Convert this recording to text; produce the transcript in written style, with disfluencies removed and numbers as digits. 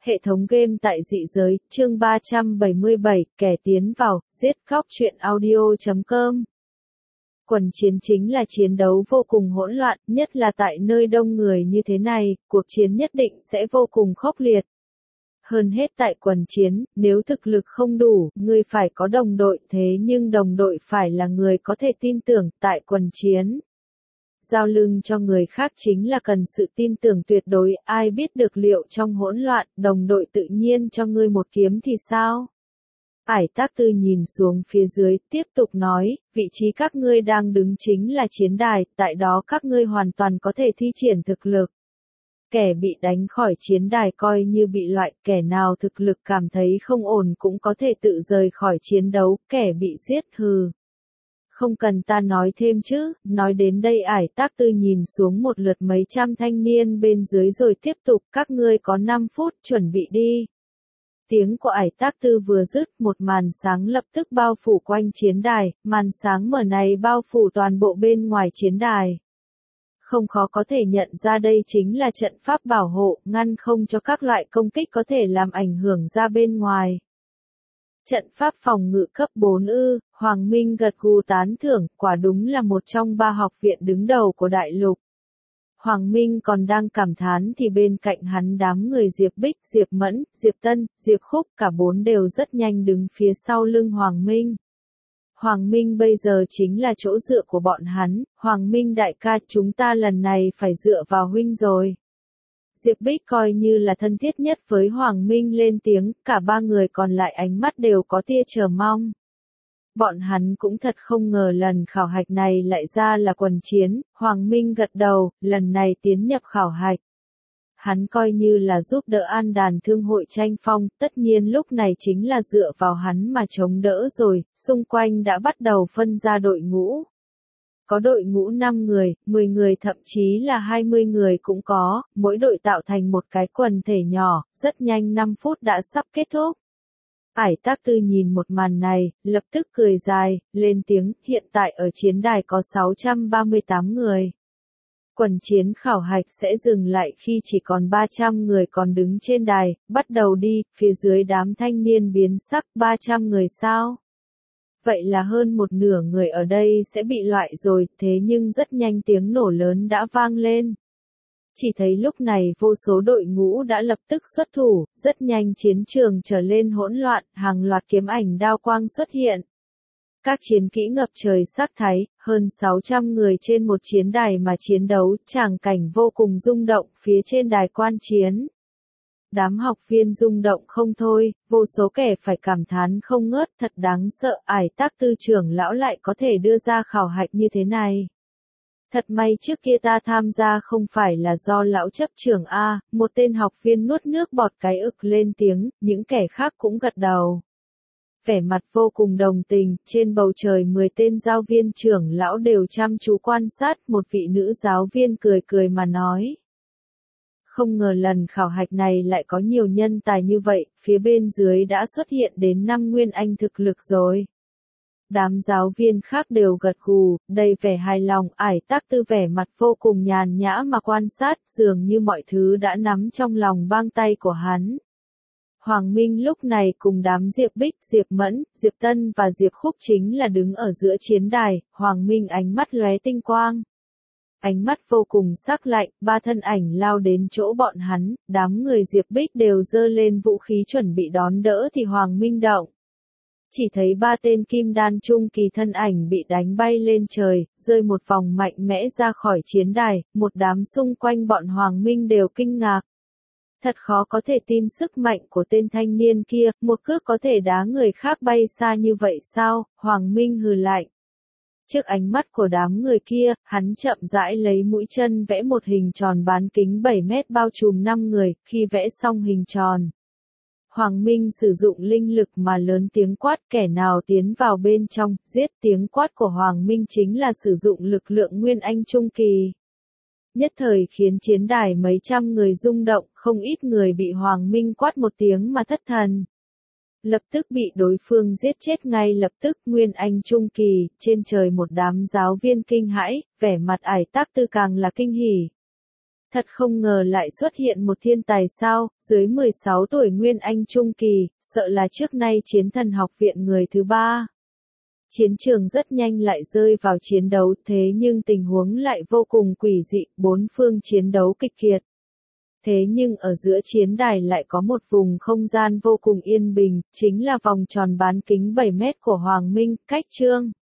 Hệ thống game tại dị giới, chương 377, kẻ tiến vào, giết góc truyện audio.com. Quần chiến chính là chiến đấu vô cùng hỗn loạn, nhất là tại nơi đông người như thế này, cuộc chiến nhất định sẽ vô cùng khốc liệt. Hơn hết tại quần chiến, nếu thực lực không đủ, ngươi phải có đồng đội, thế nhưng đồng đội phải là người có thể tin tưởng, tại quần chiến. Giao lưng cho người khác chính là cần sự tin tưởng tuyệt đối, ai biết được liệu trong hỗn loạn, đồng đội tự nhiên cho ngươi một kiếm thì sao? Ải Tác Tư nhìn xuống phía dưới, tiếp tục nói, vị trí các ngươi đang đứng chính là chiến đài, tại đó các ngươi hoàn toàn có thể thi triển thực lực. Kẻ bị đánh khỏi chiến đài coi như bị loại, kẻ nào thực lực cảm thấy không ổn cũng có thể tự rời khỏi chiến đấu, kẻ bị giết hừ. Không cần ta nói thêm chứ, nói đến đây Ải Tác Tư nhìn xuống một lượt mấy trăm thanh niên bên dưới rồi tiếp tục, các ngươi có 5 phút, chuẩn bị đi. Tiếng của Ải Tác Tư vừa dứt, một màn sáng lập tức bao phủ quanh chiến đài, màn sáng mở này bao phủ toàn bộ bên ngoài chiến đài. Không khó có thể nhận ra đây chính là trận pháp bảo hộ, ngăn không cho các loại công kích có thể làm ảnh hưởng ra bên ngoài. Trận pháp phòng ngự cấp 4 Hoàng Minh gật gù tán thưởng, quả đúng là một trong 3 học viện đứng đầu của đại lục. Hoàng Minh còn đang cảm thán thì bên cạnh hắn đám người Diệp Bích, Diệp Mẫn, Diệp Tân, Diệp Khúc cả 4 đều rất nhanh đứng phía sau lưng Hoàng Minh. Hoàng Minh bây giờ chính là chỗ dựa của bọn hắn, Hoàng Minh đại ca chúng ta lần này phải dựa vào huynh rồi. Diệp Bích coi như là thân thiết nhất với Hoàng Minh lên tiếng, cả 3 người còn lại ánh mắt đều có tia chờ mong. Bọn hắn cũng thật không ngờ lần khảo hạch này lại ra là quần chiến, Hoàng Minh gật đầu, lần này tiến nhập khảo hạch. Hắn coi như là giúp đỡ An Đàn Thương hội tranh phong, tất nhiên lúc này chính là dựa vào hắn mà chống đỡ rồi, xung quanh đã bắt đầu phân ra đội ngũ. Có đội ngũ 5 người, 10 người thậm chí là 20 người cũng có, mỗi đội tạo thành một cái quần thể nhỏ, rất nhanh 5 phút đã sắp kết thúc. Ải Tác Tư nhìn một màn này, lập tức cười dài, lên tiếng, hiện tại ở chiến đài có 638 người. Quần chiến khảo hạch sẽ dừng lại khi chỉ còn 300 người còn đứng trên đài, bắt đầu đi, phía dưới đám thanh niên biến sắc 300 người sao? Vậy là hơn một nửa người ở đây sẽ bị loại rồi, thế nhưng rất nhanh tiếng nổ lớn đã vang lên. Chỉ thấy lúc này vô số đội ngũ đã lập tức xuất thủ, rất nhanh chiến trường trở lên hỗn loạn, hàng loạt kiếm ảnh đao quang xuất hiện. Các chiến kỹ ngập trời sắc thái, hơn 600 người trên một chiến đài mà chiến đấu, tràng cảnh vô cùng rung động phía trên đài quan chiến. Đám học viên rung động không thôi, vô số kẻ phải cảm thán không ngớt, thật đáng sợ, Ải Tác Tư trưởng lão lại có thể đưa ra khảo hạch như thế này. Thật may trước kia ta tham gia không phải là do lão chấp trưởng A, một tên học viên nuốt nước bọt cái ực lên tiếng, những kẻ khác cũng gật đầu. Vẻ mặt vô cùng đồng tình, trên bầu trời 10 tên giáo viên trưởng lão đều chăm chú quan sát, một vị nữ giáo viên cười cười mà nói. Không ngờ lần khảo hạch này lại có nhiều nhân tài như vậy, phía bên dưới đã xuất hiện đến 5 nguyên anh thực lực rồi. Đám giáo viên khác đều gật gù, đầy vẻ hài lòng, Ải Tác Tư vẻ mặt vô cùng nhàn nhã mà quan sát, dường như mọi thứ đã nắm trong lòng bàn tay của hắn. Hoàng Minh lúc này cùng đám Diệp Bích, Diệp Mẫn, Diệp Tân và Diệp Khúc chính là đứng ở giữa chiến đài, Hoàng Minh ánh mắt lóe tinh quang. Ánh mắt vô cùng sắc lạnh, 3 thân ảnh lao đến chỗ bọn hắn, đám người Diệp Bích đều giơ lên vũ khí chuẩn bị đón đỡ thì Hoàng Minh động. Chỉ thấy 3 tên kim đan trung kỳ thân ảnh bị đánh bay lên trời, rơi một vòng mạnh mẽ ra khỏi chiến đài, một đám xung quanh bọn Hoàng Minh đều kinh ngạc. Thật khó có thể tin sức mạnh của tên thanh niên kia, một cước có thể đá người khác bay xa như vậy sao, Hoàng Minh hừ lạnh. Trước ánh mắt của đám người kia, hắn chậm rãi lấy mũi chân vẽ một hình tròn bán kính 7 mét bao trùm 5 người, khi vẽ xong hình tròn. Hoàng Minh sử dụng linh lực mà lớn tiếng quát kẻ nào tiến vào bên trong, giết tiếng quát của Hoàng Minh chính là sử dụng lực lượng Nguyên Anh Trung Kỳ. Nhất thời khiến chiến đài mấy trăm người rung động, không ít người bị Hoàng Minh quát một tiếng mà thất thần. Lập tức bị đối phương giết chết ngay lập tức Nguyên Anh Trung Kỳ, trên trời một đám giáo viên kinh hãi, vẻ mặt Ải Tác Tư càng là kinh hỉ. Thật không ngờ lại xuất hiện một thiên tài sao, dưới 16 tuổi Nguyên Anh Trung Kỳ, sợ là trước nay chiến thần học viện người thứ ba. Chiến trường rất nhanh lại rơi vào chiến đấu, thế nhưng tình huống lại vô cùng quỷ dị, bốn phương chiến đấu kịch liệt. Thế nhưng ở giữa chiến đài lại có một vùng không gian vô cùng yên bình, chính là vòng tròn bán kính 7 mét của Hoàng Minh, cách Trương